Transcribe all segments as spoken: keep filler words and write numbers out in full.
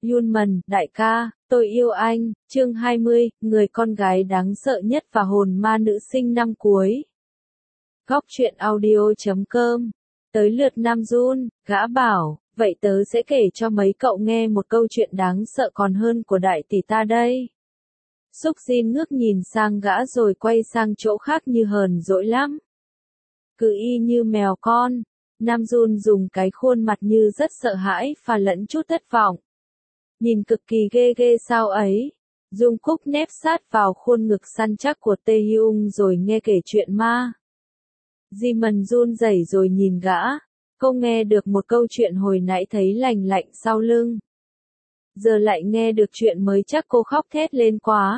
Yunman, đại ca, tôi yêu anh, chương hai mươi, người con gái đáng sợ nhất và hồn ma nữ sinh năm cuối. Góc truyện audio chấm com. Tới lượt Nam Jun, gã bảo, vậy tớ sẽ kể cho mấy cậu nghe một câu chuyện đáng sợ còn hơn của đại tỷ ta đây. Súc Jin ngước nhìn sang gã rồi quay sang chỗ khác như hờn dỗi lắm. Cứ y như mèo con. Nam Jun dùng cái khuôn mặt như rất sợ hãi và lẫn chút thất vọng. Nhìn cực kỳ ghê ghê sao ấy. Jungkook nép sát vào khuôn ngực săn chắc của Taehyung rồi nghe kể chuyện ma. Jimin run rẩy rồi nhìn gã. Cô nghe được một câu chuyện hồi nãy thấy lành lạnh sau lưng. Giờ lại nghe được chuyện mới chắc cô khóc thét lên quá.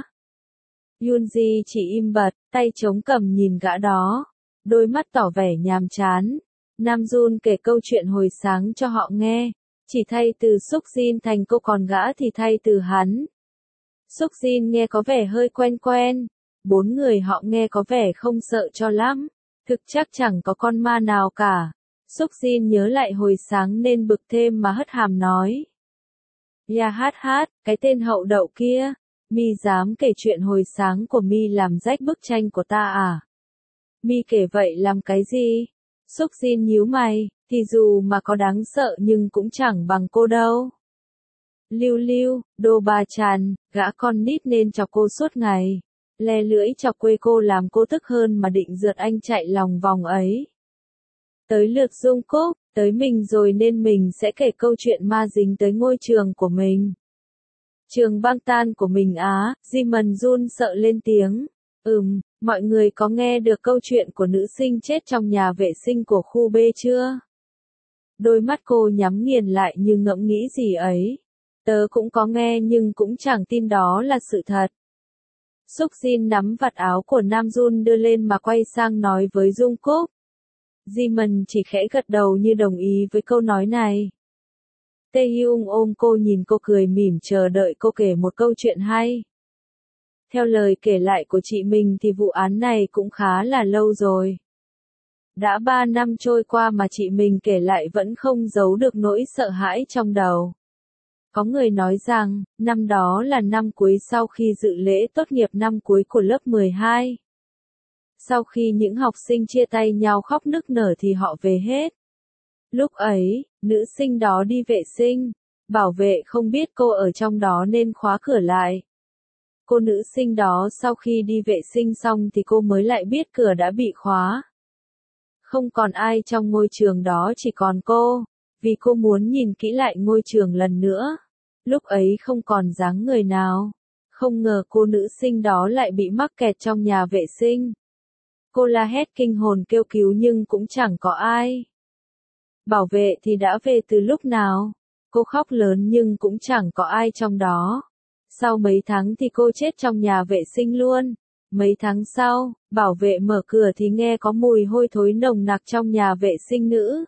Yoonji chỉ im bặt, tay chống cằm nhìn gã đó. Đôi mắt tỏ vẻ nhàm chán. Nam Jun kể câu chuyện hồi sáng cho họ nghe. Chỉ thay từ Súc Jin thành cô còn gã thì thay từ hắn. Súc Jin nghe có vẻ hơi quen quen. Bốn người họ nghe có vẻ không sợ cho lắm. Thực chắc chẳng có con ma nào cả. Súc Jin nhớ lại hồi sáng nên bực thêm mà hất hàm nói. Ya hát hát, cái tên hậu đậu kia. Mi dám kể chuyện hồi sáng của Mi làm rách bức tranh của ta à? Mi kể vậy làm cái gì? Súc Jin nhíu mày, thì dù mà có đáng sợ nhưng cũng chẳng bằng cô đâu. Lưu Lưu, đồ bà Tràn, gã con nít nên chọc cô suốt ngày. Le lưỡi chọc quê cô làm cô tức hơn mà định rượt anh chạy lòng vòng ấy. Tới lượt Jungkook, tới mình rồi nên mình sẽ kể câu chuyện ma dính tới ngôi trường của mình. Trường băng tan của mình á, Jimin run sợ lên tiếng. Ừm, mọi người có nghe được câu chuyện của nữ sinh chết trong nhà vệ sinh của khu B chưa? Đôi mắt cô nhắm nghiền lại như ngẫm nghĩ gì ấy. Tớ cũng có nghe nhưng cũng chẳng tin đó là sự thật. Súc Jin nắm vạt áo của Nam Jun đưa lên mà quay sang nói với Jungkook. Jimin chỉ khẽ gật đầu như đồng ý với câu nói này. Taehyung ôm cô nhìn cô cười mỉm chờ đợi cô kể một câu chuyện hay. Theo lời kể lại của chị mình thì vụ án này cũng khá là lâu rồi. Đã ba năm trôi qua mà chị mình kể lại vẫn không giấu được nỗi sợ hãi trong đầu. Có người nói rằng, năm đó là năm cuối sau khi dự lễ tốt nghiệp năm cuối của lớp mười hai. Sau khi những học sinh chia tay nhau khóc nức nở thì họ về hết. Lúc ấy, nữ sinh đó đi vệ sinh. Bảo vệ không biết cô ở trong đó nên khóa cửa lại. Cô nữ sinh đó sau khi đi vệ sinh xong thì cô mới lại biết cửa đã bị khóa. Không còn ai trong ngôi trường đó chỉ còn cô. Vì cô muốn nhìn kỹ lại ngôi trường lần nữa. Lúc ấy không còn dáng người nào. Không ngờ cô nữ sinh đó lại bị mắc kẹt trong nhà vệ sinh. Cô la hét kinh hồn kêu cứu nhưng cũng chẳng có ai. Bảo vệ thì đã về từ lúc nào? Cô khóc lớn nhưng cũng chẳng có ai trong đó. Sau mấy tháng thì cô chết trong nhà vệ sinh luôn. Mấy tháng sau, bảo vệ mở cửa thì nghe có mùi hôi thối nồng nặc trong nhà vệ sinh nữ.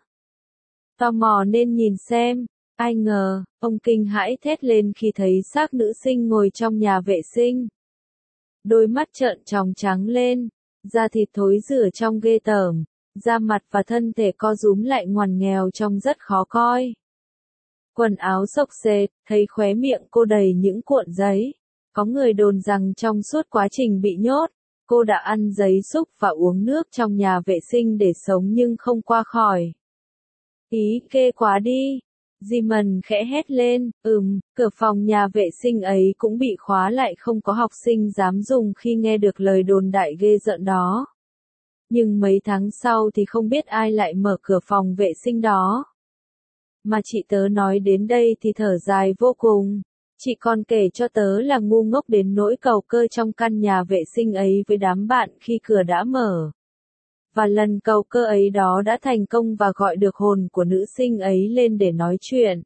Tò mò nên nhìn xem. Ai ngờ, ông kinh hãi thét lên khi thấy xác nữ sinh ngồi trong nhà vệ sinh. Đôi mắt trợn tròng trắng lên, da thịt thối rữa trong ghê tởm, da mặt và thân thể co rúm lại ngoằn nghèo trông rất khó coi. Quần áo xộc xệch, thấy khóe miệng cô đầy những cuộn giấy. Có người đồn rằng trong suốt quá trình bị nhốt, cô đã ăn giấy xúc và uống nước trong nhà vệ sinh để sống nhưng không qua khỏi. Ý kê quá đi. Jimin khẽ hét lên, ừm, cửa phòng nhà vệ sinh ấy cũng bị khóa lại không có học sinh dám dùng khi nghe được lời đồn đại ghê rợn đó. Nhưng mấy tháng sau thì không biết ai lại mở cửa phòng vệ sinh đó. Mà chị tớ nói đến đây thì thở dài vô cùng. Chị còn kể cho tớ là ngu ngốc đến nỗi cầu cơ trong căn nhà vệ sinh ấy với đám bạn khi cửa đã mở. Và lần cầu cơ ấy đó đã thành công và gọi được hồn của nữ sinh ấy lên để nói chuyện.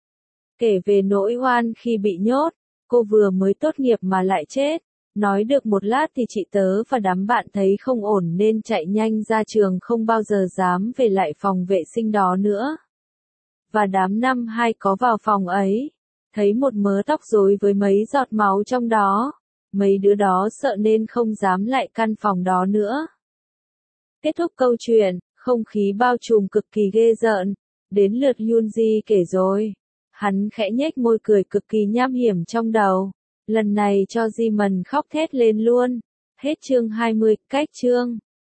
Kể về nỗi oan khi bị nhốt, cô vừa mới tốt nghiệp mà lại chết. Nói được một lát thì chị tớ và đám bạn thấy không ổn nên chạy nhanh ra trường không bao giờ dám về lại phòng vệ sinh đó nữa. Và đám năm hai có vào phòng ấy, thấy một mớ tóc rối với mấy giọt máu trong đó. Mấy đứa đó sợ nên không dám lại căn phòng đó nữa. Kết thúc câu chuyện, không khí bao trùm cực kỳ ghê rợn. Đến lượt Yoonji kể rồi. Hắn khẽ nhếch môi cười cực kỳ nham hiểm trong đầu. Lần này cho Di Mần khóc thét lên luôn. Hết chương hai mươi, cách chương.